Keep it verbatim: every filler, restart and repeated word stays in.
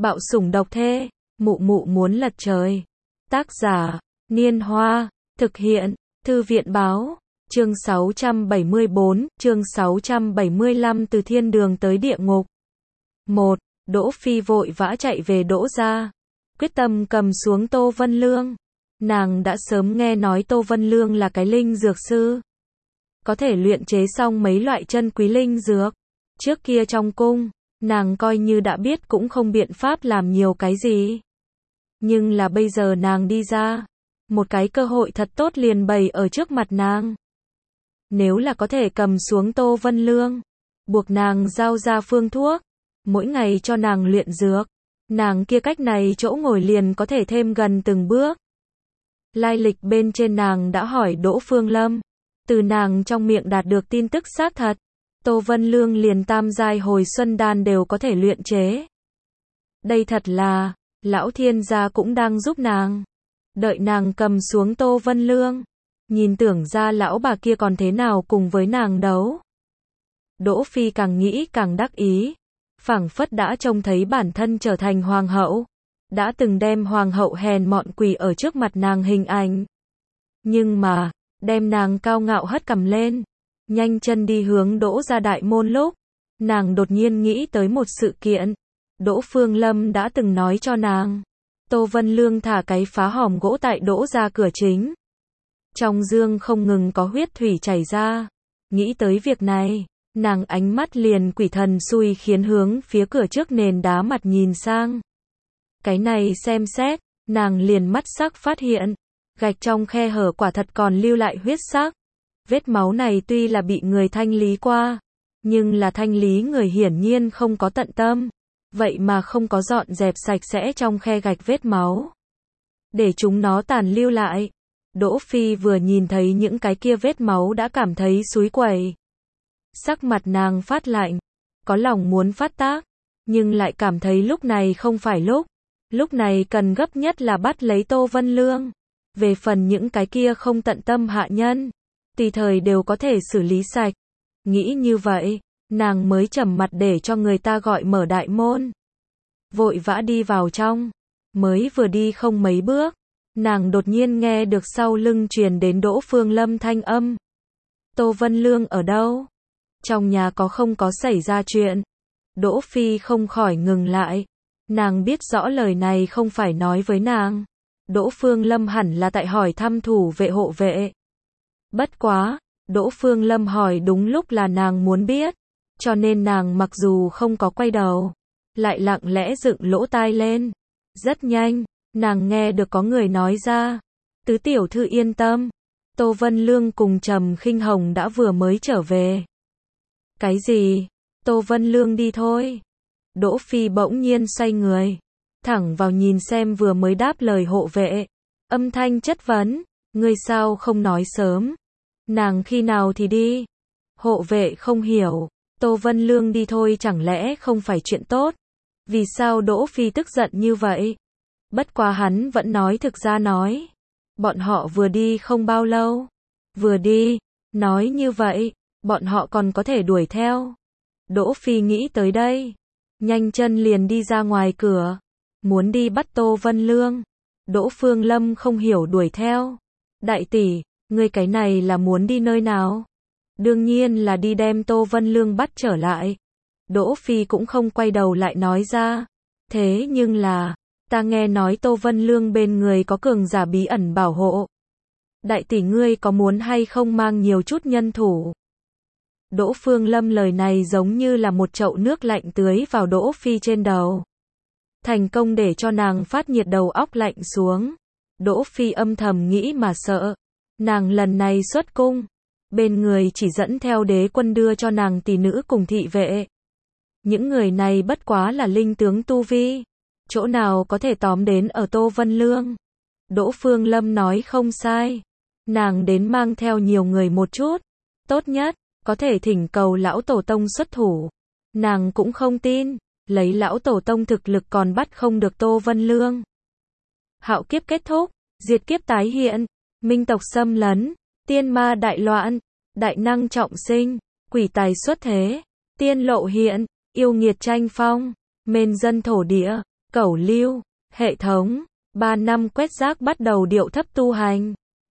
Bạo sủng độc thê, mụ mụ muốn lật trời. Tác giả, Niên Hoa, thực hiện, Thư viện báo, chương sáu trăm bảy mươi tư, chương sáu trăm bảy mươi lăm từ thiên đường tới địa ngục. một. Đỗ Phi vội vã chạy về Đỗ gia, quyết tâm cầm xuống Tô Vân Lương. Nàng đã sớm nghe nói Tô Vân Lương là cái linh dược sư, có thể luyện chế xong mấy loại chân quý linh dược. Trước kia trong cung, nàng coi như đã biết cũng không biện pháp làm nhiều cái gì. Nhưng là bây giờ nàng đi ra, một cái cơ hội thật tốt liền bày ở trước mặt nàng. Nếu là có thể cầm xuống Tô Vân Lương, buộc nàng giao ra phương thuốc, mỗi ngày cho nàng luyện dược, nàng kia cách này chỗ ngồi liền có thể thêm gần từng bước. Lai lịch bên trên nàng đã hỏi Đỗ Phương Lâm, từ nàng trong miệng đạt được tin tức xác thật, Tô Vân Lương liền tam giai hồi xuân đan đều có thể luyện chế. Đây thật là, lão thiên gia cũng đang giúp nàng. Đợi nàng cầm xuống Tô Vân Lương, nhìn tưởng ra lão bà kia còn thế nào cùng với nàng đấu. Đỗ Phi càng nghĩ càng đắc ý, phảng phất đã trông thấy bản thân trở thành hoàng hậu, đã từng đem hoàng hậu hèn mọn quỳ ở trước mặt nàng hình ảnh. Nhưng mà, đem nàng cao ngạo hất cằm lên, nhanh chân đi hướng Đỗ gia đại môn lúc, nàng đột nhiên nghĩ tới một sự kiện. Đỗ Phương Lâm đã từng nói cho nàng, Tô Vân Lương thả cái phá hòm gỗ tại Đỗ gia cửa chính. Trong dương không ngừng có huyết thủy chảy ra. Nghĩ tới việc này, nàng ánh mắt liền quỷ thần xui khiến hướng phía cửa trước nền đá mặt nhìn sang. Cái này xem xét, nàng liền mắt sắc phát hiện, gạch trong khe hở quả thật còn lưu lại huyết sắc. Vết máu này tuy là bị người thanh lý qua, nhưng là thanh lý người hiển nhiên không có tận tâm, vậy mà không có dọn dẹp sạch sẽ trong khe gạch vết máu, để chúng nó tàn lưu lại. Đỗ Phi vừa nhìn thấy những cái kia vết máu đã cảm thấy xúi quẩy. Sắc mặt nàng phát lạnh, có lòng muốn phát tác, nhưng lại cảm thấy lúc này không phải lúc. Lúc này cần gấp nhất là bắt lấy Tô Vân Lương. Về phần những cái kia không tận tâm hạ nhân, tùy thời đều có thể xử lý sạch. Nghĩ như vậy, nàng mới trầm mặt để cho người ta gọi mở đại môn. Vội vã đi vào trong, mới vừa đi không mấy bước, nàng đột nhiên nghe được sau lưng truyền đến Đỗ Phương Lâm thanh âm. Tô Vân Lương ở đâu? Trong nhà có không có xảy ra chuyện? Đỗ Phi không khỏi ngừng lại. Nàng biết rõ lời này không phải nói với nàng. Đỗ Phương Lâm hẳn là tại hỏi thăm thủ vệ hộ vệ. Bất quá, Đỗ Phương Lâm hỏi đúng lúc là nàng muốn biết, cho nên nàng mặc dù không có quay đầu, lại lặng lẽ dựng lỗ tai lên. Rất nhanh, nàng nghe được có người nói ra, tứ tiểu thư yên tâm, Tô Vân Lương cùng Trầm Khinh Hồng đã vừa mới trở về. Cái gì? Tô Vân Lương đi thôi. Đỗ Phi bỗng nhiên xoay người, thẳng vào nhìn xem vừa mới đáp lời hộ vệ, âm thanh chất vấn, ngươi sao không nói sớm? Nàng khi nào thì đi? Hộ vệ không hiểu, Tô Vân Lương đi thôi chẳng lẽ không phải chuyện tốt? Vì sao Đỗ Phi tức giận như vậy? Bất quá hắn vẫn nói thực ra nói. Bọn họ vừa đi không bao lâu. Vừa đi, nói như vậy, bọn họ còn có thể đuổi theo. Đỗ Phi nghĩ tới đây, nhanh chân liền đi ra ngoài cửa, muốn đi bắt Tô Vân Lương. Đỗ Phương Lâm không hiểu đuổi theo. Đại tỷ, ngươi cái này là muốn đi nơi nào? Đương nhiên là đi đem Tô Vân Lương bắt trở lại. Đỗ Phi cũng không quay đầu lại nói ra. Thế nhưng là, ta nghe nói Tô Vân Lương bên người có cường giả bí ẩn bảo hộ. Đại tỷ ngươi có muốn hay không mang nhiều chút nhân thủ? Đỗ Phương Lâm lời này giống như là một chậu nước lạnh tưới vào Đỗ Phi trên đầu. Thành công để cho nàng phát nhiệt đầu óc lạnh xuống. Đỗ Phi âm thầm nghĩ mà sợ. Nàng lần này xuất cung, bên người chỉ dẫn theo đế quân đưa cho nàng tỷ nữ cùng thị vệ. Những người này bất quá là linh tướng tu vi, chỗ nào có thể tóm đến ở Tô Vân Lương. Đỗ Phương Lâm nói không sai, nàng đến mang theo nhiều người một chút, tốt nhất, có thể thỉnh cầu lão tổ tông xuất thủ. Nàng cũng không tin, lấy lão tổ tông thực lực còn bắt không được Tô Vân Lương. Hạo kiếp kết thúc, diệt kiếp tái hiện, minh tộc xâm lấn, tiên ma đại loạn, đại năng trọng sinh, quỷ tài xuất thế, tiên lộ hiện, yêu nghiệt tranh phong, mên dân thổ địa, Cẩu Lưu, hệ thống, ba năm quét rác bắt đầu điệu thấp tu hành.